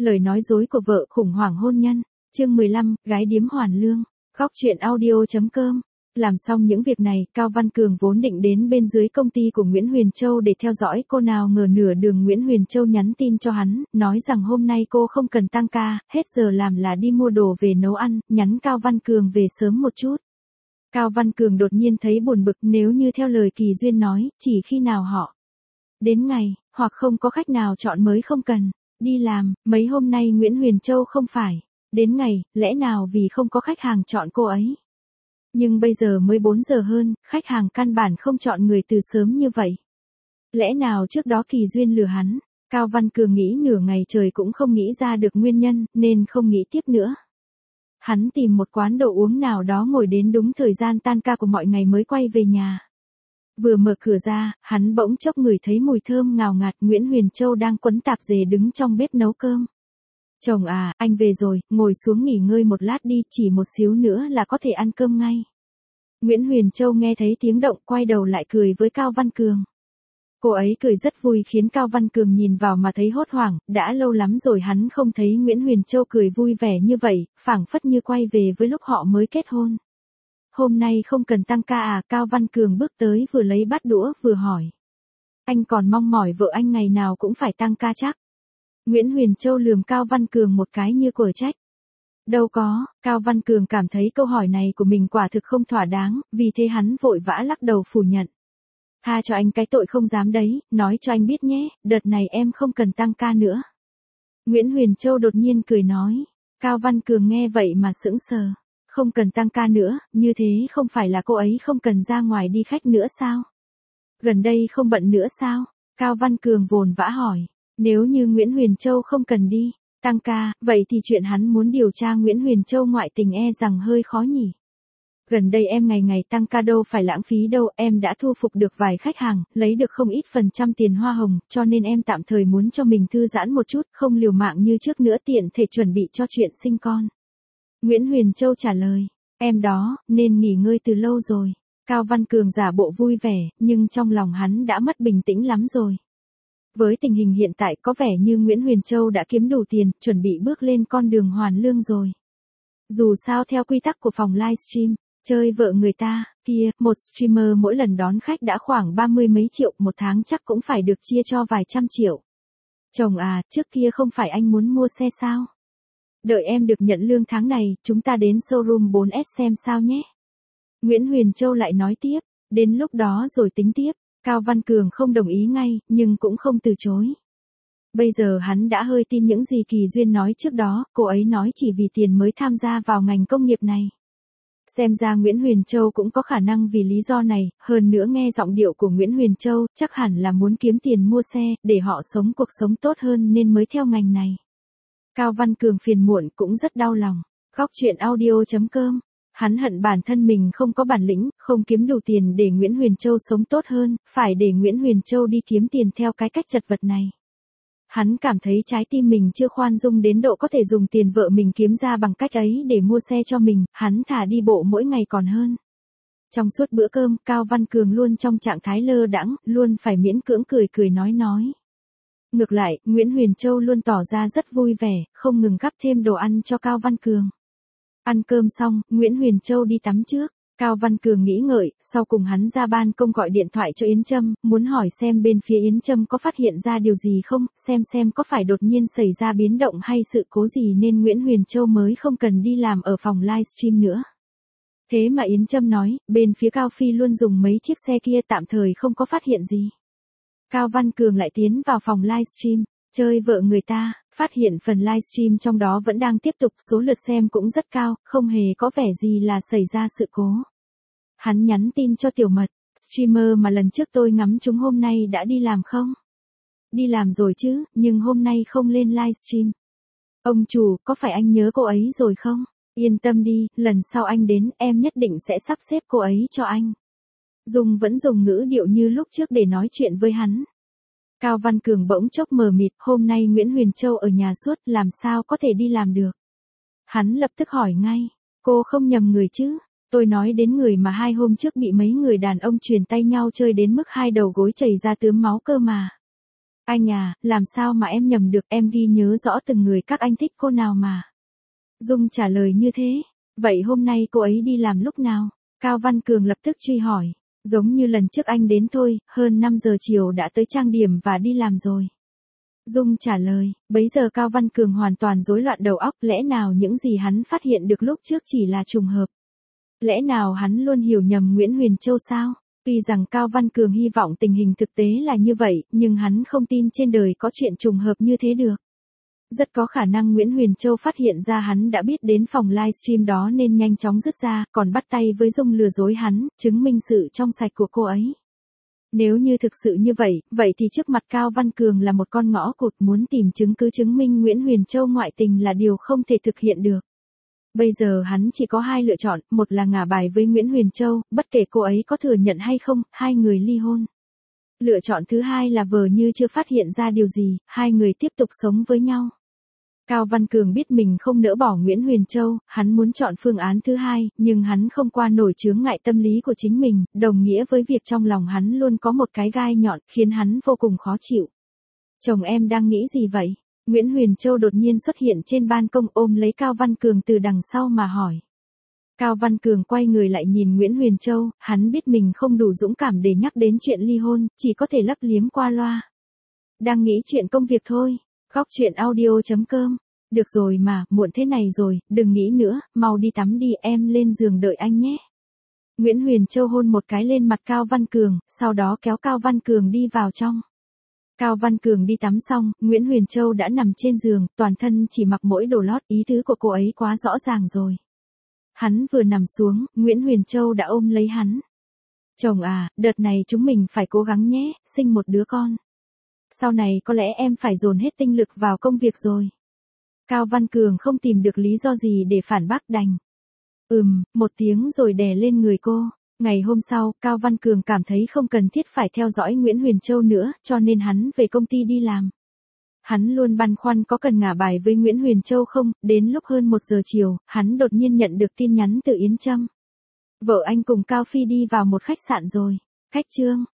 Lời nói dối của vợ khủng hoảng hôn nhân. Chương 15, gái điếm hoàn lương. Góc truyện audio.com. Làm xong những việc này, Cao Văn Cường vốn định đến bên dưới công ty của Nguyễn Huyền Châu để theo dõi cô, nào ngờ nửa đường Nguyễn Huyền Châu nhắn tin cho hắn, nói rằng hôm nay cô không cần tăng ca, hết giờ làm là đi mua đồ về nấu ăn, nhắn Cao Văn Cường về sớm một chút. Cao Văn Cường đột nhiên thấy buồn bực, nếu như theo lời Kỳ Duyên nói, chỉ khi nào họ đến ngày, hoặc không có khách nào chọn mới không cần đi làm, mấy hôm nay Nguyễn Huyền Châu không phải đến ngày, lẽ nào vì không có khách hàng chọn cô ấy? Nhưng bây giờ mới 4 giờ hơn, khách hàng căn bản không chọn người từ sớm như vậy. Lẽ nào trước đó Kỳ Duyên lừa hắn? Cao Văn Cường nghĩ nửa ngày trời cũng không nghĩ ra được nguyên nhân, nên không nghĩ tiếp nữa. Hắn tìm một quán đồ uống nào đó ngồi đến đúng thời gian tan ca của mọi ngày mới quay về nhà. Vừa mở cửa ra, hắn bỗng chốc ngửi thấy mùi thơm ngào ngạt. Nguyễn Huyền Châu đang quấn tạp dề đứng trong bếp nấu cơm. Chồng à, anh về rồi, ngồi xuống nghỉ ngơi một lát đi, chỉ một xíu nữa là có thể ăn cơm ngay. Nguyễn Huyền Châu nghe thấy tiếng động, quay đầu lại cười với Cao Văn Cường. Cô ấy cười rất vui khiến Cao Văn Cường nhìn vào mà thấy hốt hoảng, đã lâu lắm rồi hắn không thấy Nguyễn Huyền Châu cười vui vẻ như vậy, phảng phất như quay về với lúc họ mới kết hôn. Hôm nay không cần tăng ca à? Cao Văn Cường bước tới vừa lấy bát đũa vừa hỏi. Anh còn mong mỏi vợ anh ngày nào cũng phải tăng ca chắc? Nguyễn Huyền Châu lườm Cao Văn Cường một cái như quở trách. Đâu có, Cao Văn Cường cảm thấy câu hỏi này của mình quả thực không thỏa đáng, vì thế hắn vội vã lắc đầu phủ nhận. Tha cho anh cái tội không dám đấy, nói cho anh biết nhé, đợt này em không cần tăng ca nữa. Nguyễn Huyền Châu đột nhiên cười nói. Cao Văn Cường nghe vậy mà sững sờ. Không cần tăng ca nữa, như thế không phải là cô ấy không cần ra ngoài đi khách nữa sao? Gần đây không bận nữa sao? Cao Văn Cường vồn vã hỏi. Nếu như Nguyễn Huyền Châu không cần đi tăng ca, vậy thì chuyện hắn muốn điều tra Nguyễn Huyền Châu ngoại tình e rằng hơi khó nhỉ. Gần đây em ngày ngày tăng ca đâu phải lãng phí đâu, em đã thu phục được vài khách hàng, lấy được không ít phần trăm tiền hoa hồng, cho nên em tạm thời muốn cho mình thư giãn một chút, không liều mạng như trước nữa, tiện thể chuẩn bị cho chuyện sinh con. Nguyễn Huyền Châu trả lời, em đó, nên nghỉ ngơi từ lâu rồi. Cao Văn Cường giả bộ vui vẻ, nhưng trong lòng hắn đã mất bình tĩnh lắm rồi. Với tình hình hiện tại có vẻ như Nguyễn Huyền Châu đã kiếm đủ tiền, chuẩn bị bước lên con đường hoàn lương rồi. Dù sao theo quy tắc của phòng livestream, chơi vợ người ta, kia, một streamer mỗi lần đón khách đã khoảng 30 mấy triệu, một tháng chắc cũng phải được chia cho vài trăm triệu. Chồng à, trước kia không phải anh muốn mua xe sao? Đợi em được nhận lương tháng này, chúng ta đến showroom 4S xem sao nhé. Nguyễn Huyền Châu lại nói tiếp, đến lúc đó rồi tính tiếp. Cao Văn Cường không đồng ý ngay, nhưng cũng không từ chối. Bây giờ hắn đã hơi tin những gì Kỳ Duyên nói trước đó, cô ấy nói chỉ vì tiền mới tham gia vào ngành công nghiệp này. Xem ra Nguyễn Huyền Châu cũng có khả năng vì lý do này, hơn nữa nghe giọng điệu của Nguyễn Huyền Châu, chắc hẳn là muốn kiếm tiền mua xe, để họ sống cuộc sống tốt hơn nên mới theo ngành này. Cao Văn Cường phiền muộn cũng rất đau lòng. Góc truyện audio.com. Hắn hận bản thân mình không có bản lĩnh, không kiếm đủ tiền để Nguyễn Huyền Châu sống tốt hơn, phải để Nguyễn Huyền Châu đi kiếm tiền theo cái cách chật vật này. Hắn cảm thấy trái tim mình chưa khoan dung đến độ có thể dùng tiền vợ mình kiếm ra bằng cách ấy để mua xe cho mình, hắn thà đi bộ mỗi ngày còn hơn. Trong suốt bữa cơm, Cao Văn Cường luôn trong trạng thái lơ đãng, luôn phải miễn cưỡng cười cười nói. Ngược lại, Nguyễn Huyền Châu luôn tỏ ra rất vui vẻ, không ngừng gắp thêm đồ ăn cho Cao Văn Cường. Ăn cơm xong, Nguyễn Huyền Châu đi tắm trước. Cao Văn Cường nghĩ ngợi, sau cùng hắn ra ban công gọi điện thoại cho Yến Trâm, muốn hỏi xem bên phía Yến Trâm có phát hiện ra điều gì không, xem có phải đột nhiên xảy ra biến động hay sự cố gì nên Nguyễn Huyền Châu mới không cần đi làm ở phòng livestream nữa. Thế mà Yến Trâm nói, bên phía Cao Phi luôn dùng mấy chiếc xe kia, tạm thời không có phát hiện gì. Cao Văn Cường lại tiến vào phòng livestream, chơi vợ người ta, phát hiện phần livestream trong đó vẫn đang tiếp tục, số lượt xem cũng rất cao, không hề có vẻ gì là xảy ra sự cố. Hắn nhắn tin cho Tiểu Mật, streamer mà lần trước tôi ngắm chúng hôm nay đã đi làm không? Đi làm rồi chứ, nhưng hôm nay không lên livestream. Ông chủ, có phải anh nhớ cô ấy rồi không? Yên tâm đi, lần sau anh đến, em nhất định sẽ sắp xếp cô ấy cho anh. Vẫn dùng ngữ điệu như lúc trước để nói chuyện với hắn. Cao Văn Cường bỗng chốc mờ mịt, hôm nay Nguyễn Huyền Châu ở nhà suốt, làm sao có thể đi làm được? Hắn lập tức hỏi ngay, cô không nhầm người chứ? Tôi nói đến người mà 2 hôm trước bị mấy người đàn ông truyền tay nhau chơi đến mức 2 đầu gối chảy ra tướm máu cơ mà. Anh à, làm sao mà em nhầm được, em ghi nhớ rõ từng người các anh thích cô nào mà. Dung trả lời như thế. Vậy hôm nay cô ấy đi làm lúc nào? Cao Văn Cường lập tức truy hỏi. Giống như lần trước anh đến thôi, hơn 5 giờ chiều đã tới trang điểm và đi làm rồi. Dung trả lời, bấy giờ Cao Văn Cường hoàn toàn rối loạn đầu óc, lẽ nào những gì hắn phát hiện được lúc trước chỉ là trùng hợp? Lẽ nào hắn luôn hiểu nhầm Nguyễn Huyền Châu sao? Tuy rằng Cao Văn Cường hy vọng tình hình thực tế là như vậy, nhưng hắn không tin trên đời có chuyện trùng hợp như thế được. Rất có khả năng Nguyễn Huyền Châu phát hiện ra hắn đã biết đến phòng livestream đó nên nhanh chóng dứt ra, còn bắt tay với Dung lừa dối hắn, chứng minh sự trong sạch của cô ấy. Nếu như thực sự như vậy, vậy thì trước mặt Cao Văn Cường là một con ngõ cụt, muốn tìm chứng cứ chứng minh Nguyễn Huyền Châu ngoại tình là điều không thể thực hiện được. Bây giờ hắn chỉ có hai lựa chọn, một là ngả bài với Nguyễn Huyền Châu, bất kể cô ấy có thừa nhận hay không, hai người ly hôn. Lựa chọn thứ hai là vờ như chưa phát hiện ra điều gì, hai người tiếp tục sống với nhau. Cao Văn Cường biết mình không nỡ bỏ Nguyễn Huyền Châu, hắn muốn chọn phương án thứ hai, nhưng hắn không qua nổi chướng ngại tâm lý của chính mình, đồng nghĩa với việc trong lòng hắn luôn có một cái gai nhọn, khiến hắn vô cùng khó chịu. Chồng em đang nghĩ gì vậy? Nguyễn Huyền Châu đột nhiên xuất hiện trên ban công ôm lấy Cao Văn Cường từ đằng sau mà hỏi. Cao Văn Cường quay người lại nhìn Nguyễn Huyền Châu, hắn biết mình không đủ dũng cảm để nhắc đến chuyện ly hôn, chỉ có thể lấp liếm qua loa. Đang nghĩ chuyện công việc thôi. Góc chuyện audio.com. Được rồi mà, muộn thế này rồi, đừng nghĩ nữa, mau đi tắm đi, em lên giường đợi anh nhé. Nguyễn Huyền Châu hôn một cái lên mặt Cao Văn Cường, sau đó kéo Cao Văn Cường đi vào trong. Cao Văn Cường đi tắm xong, Nguyễn Huyền Châu đã nằm trên giường, toàn thân chỉ mặc mỗi đồ lót, ý tứ của cô ấy quá rõ ràng rồi. Hắn vừa nằm xuống, Nguyễn Huyền Châu đã ôm lấy hắn. Chồng à, đợt này chúng mình phải cố gắng nhé, sinh một đứa con. Sau này có lẽ em phải dồn hết tinh lực vào công việc rồi. Cao Văn Cường không tìm được lý do gì để phản bác đành. Một tiếng rồi đè lên người cô. Ngày hôm sau, Cao Văn Cường cảm thấy không cần thiết phải theo dõi Nguyễn Huyền Châu nữa, cho nên hắn về công ty đi làm. Hắn luôn băn khoăn có cần ngả bài với Nguyễn Huyền Châu không, đến lúc hơn 1 giờ chiều, hắn đột nhiên nhận được tin nhắn từ Yến Trâm. Vợ anh cùng Cao Phi đi vào một khách sạn rồi. Khách Trương.